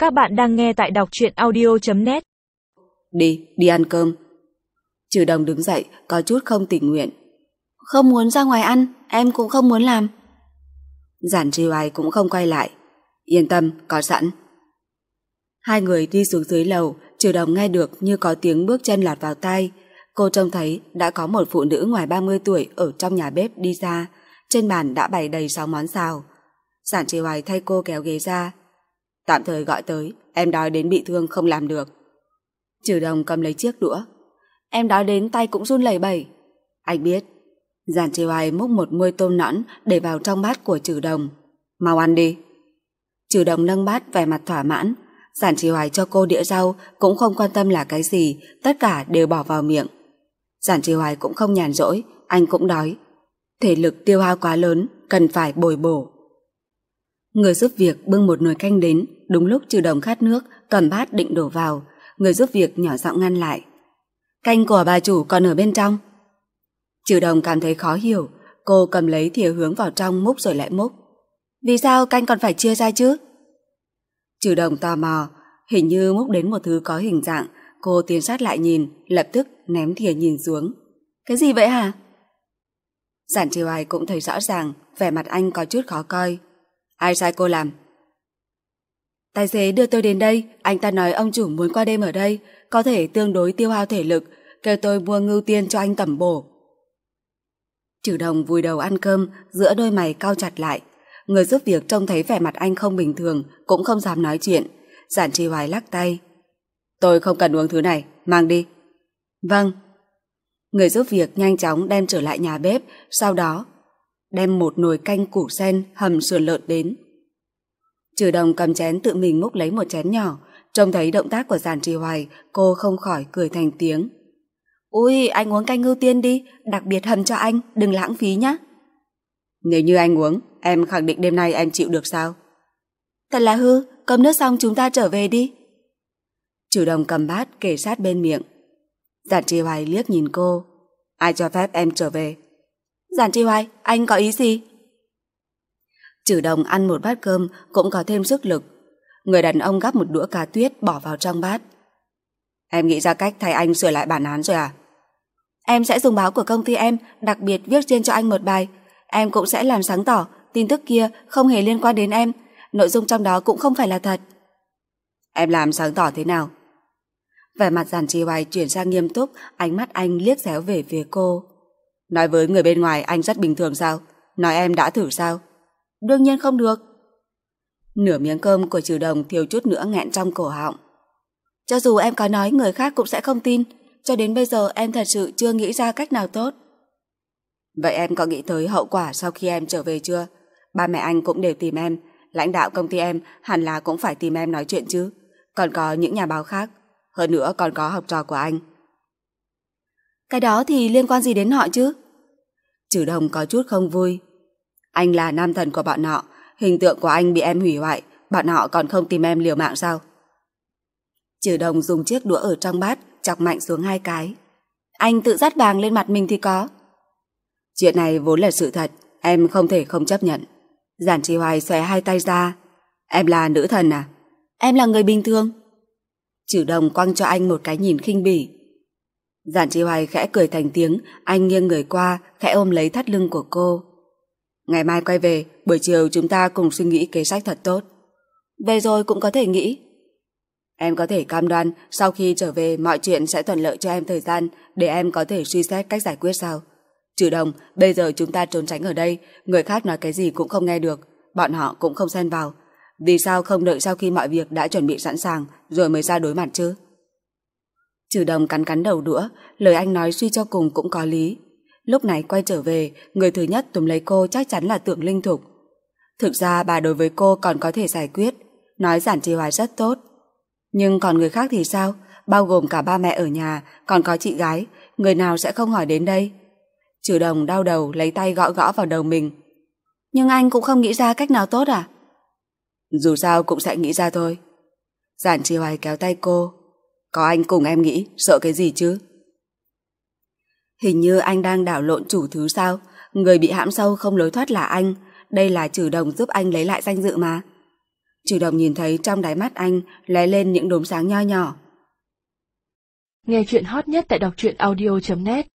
Các bạn đang nghe tại đọc truyện audio.net. Đi ăn cơm. Trừ Đồng đứng dậy, có chút không tình nguyện. Không muốn ra ngoài ăn, em cũng không muốn làm. Giản Tri Oai cũng không quay lại. Yên tâm, có sẵn. Hai người đi xuống dưới lầu, Trừ Đồng nghe được như có tiếng bước chân lọt vào tai. Cô trông thấy đã có một phụ nữ ngoài 30 tuổi ở trong nhà bếp đi ra. Trên bàn đã bày đầy 6 món xào. Giản Tri Oai thay cô kéo ghế ra. Tạm thời gọi tới, em đói đến bị thương không làm được. Trừ Đồng cầm lấy chiếc đũa. Em đói đến tay cũng run lẩy bẩy. Anh biết. Giản Tri Oai múc một muôi tôm nõn để vào trong bát của Trừ Đồng. Mau ăn đi. Trừ Đồng nâng bát vẻ mặt thỏa mãn. Giản Tri Oai cho cô đĩa rau, cũng không quan tâm là cái gì, tất cả đều bỏ vào miệng. Giản Tri Oai cũng không nhàn rỗi, anh cũng đói. Thể lực tiêu hao quá lớn, cần phải bồi bổ. Người giúp việc bưng một nồi canh đến, đúng lúc Trừ Đồng khát nước, cầm bát định đổ vào. Người giúp việc nhỏ giọng ngăn lại. Canh của bà chủ còn ở bên trong. Trừ Đồng cảm thấy khó hiểu, cô cầm lấy thìa hướng vào trong múc rồi lại múc. Vì sao canh còn phải chia ra chứ? Trừ Đồng tò mò, hình như múc đến một thứ có hình dạng, cô tiến sát lại nhìn, lập tức ném thìa nhìn xuống. Cái gì vậy hả? Giản Tri Oai cũng thấy rõ ràng, vẻ mặt anh có chút khó coi. Ai sai cô làm? Tài xế đưa tôi đến đây, anh ta nói ông chủ muốn qua đêm ở đây, có thể tương đối tiêu hao thể lực, kêu tôi mua ngưu tiên cho anh tẩm bổ. Trừ Đồng vùi đầu ăn cơm, giữa đôi mày cau chặt lại. Người giúp việc trông thấy vẻ mặt anh không bình thường, cũng không dám nói chuyện. Giản Tri Oai lắc tay. Tôi không cần uống thứ này, mang đi. Vâng. Người giúp việc nhanh chóng đem trở lại nhà bếp, sau đó đem một nồi canh củ sen hầm sườn lợn đến. Trừ Đồng cầm chén tự mình múc lấy một chén nhỏ, trông thấy động tác của Giản Tri Oai, cô không khỏi cười thành tiếng. Ui, anh uống canh ngưu tiên đi, đặc biệt hầm cho anh, đừng lãng phí nhé. Nếu như anh uống, em khẳng định đêm nay em chịu được sao? Thật là hư, cơm nước xong chúng ta trở về đi. Trừ Đồng cầm bát kề sát bên miệng. Giản Tri Oai liếc nhìn cô. Ai cho phép em trở về? Giản Tri Oai, anh có ý gì? Trừ Đồng ăn một bát cơm cũng có thêm sức lực. Người đàn ông gắp một đũa cá tuyết bỏ vào trong bát. Em nghĩ ra cách thay anh sửa lại bản án rồi à? Em sẽ dùng báo của công ty em, đặc biệt viết riêng cho anh một bài. Em cũng sẽ làm sáng tỏ tin tức kia không hề liên quan đến em, nội dung trong đó cũng không phải là thật. Em làm sáng tỏ thế nào? Vẻ mặt Giản Tri Oai chuyển sang nghiêm túc, ánh mắt anh liếc xéo về phía cô. Nói với người bên ngoài anh rất bình thường sao? Nói em đã thử sao? Đương nhiên không được. Nửa miếng cơm của Trừ Đồng thiếu chút nữa nghẹn trong cổ họng. Cho dù em có nói người khác cũng sẽ không tin, cho đến bây giờ em thật sự chưa nghĩ ra cách nào tốt. Vậy em có nghĩ tới hậu quả sau khi em trở về chưa? Ba mẹ anh cũng đều tìm em, lãnh đạo công ty em hẳn là cũng phải tìm em nói chuyện chứ. Còn có những nhà báo khác, hơn nữa còn có học trò của anh. Cái đó thì liên quan gì đến họ chứ? Trừ Đồng có chút không vui. Anh là nam thần của bọn họ, hình tượng của anh bị em hủy hoại, bọn họ còn không tìm em liều mạng sao? Trừ Đồng dùng chiếc đũa ở trong bát chọc mạnh xuống 2 cái. Anh tự dắt vàng lên mặt mình thì có. Chuyện này vốn là sự thật, em không thể không chấp nhận. Giản Tri Oai xòe 2 tay ra. Em là nữ thần à? Em là người bình thường. Trừ Đồng quăng cho anh một cái nhìn khinh bỉ. Giản Tri Oai khẽ cười thành tiếng, anh nghiêng người qua, khẽ ôm lấy thắt lưng của cô. Ngày mai quay về, buổi chiều chúng ta cùng suy nghĩ kế sách thật tốt. Về rồi cũng có thể nghĩ. Em có thể cam đoan sau khi trở về mọi chuyện sẽ thuận lợi cho em thời gian để em có thể suy xét cách giải quyết sao? Trừ Đồng, bây giờ chúng ta trốn tránh ở đây, người khác nói cái gì cũng không nghe được, bọn họ cũng không xen vào. Vì sao không đợi sau khi mọi việc đã chuẩn bị sẵn sàng rồi mới ra đối mặt chứ? Trừ Đồng cắn cắn đầu đũa, lời anh nói suy cho cùng cũng có lý. Lúc này quay trở về, người thứ nhất túm lấy cô chắc chắn là Tưởng Linh Thục. Thực ra bà đối với cô còn có thể giải quyết, nói Giản Tri Oai rất tốt. Nhưng còn người khác thì sao? Bao gồm cả ba mẹ ở nhà, còn có chị gái, người nào sẽ không hỏi đến đây? Trừ Đồng đau đầu lấy tay gõ gõ vào đầu mình. Nhưng anh cũng không nghĩ ra cách nào tốt à? Dù sao cũng sẽ nghĩ ra thôi. Giản Tri Oai kéo tay cô. Có anh cùng em nghĩ, sợ cái gì chứ? Hình như anh đang đảo lộn chủ thứ sao? Người bị hãm sâu không lối thoát là anh. Đây là Trừ Đồng giúp anh lấy lại danh dự mà. Trừ Đồng nhìn thấy trong đáy mắt anh lóe lên những đốm sáng nho nhỏ. Nghe chuyện hot nhất tại đọc truyện audio.net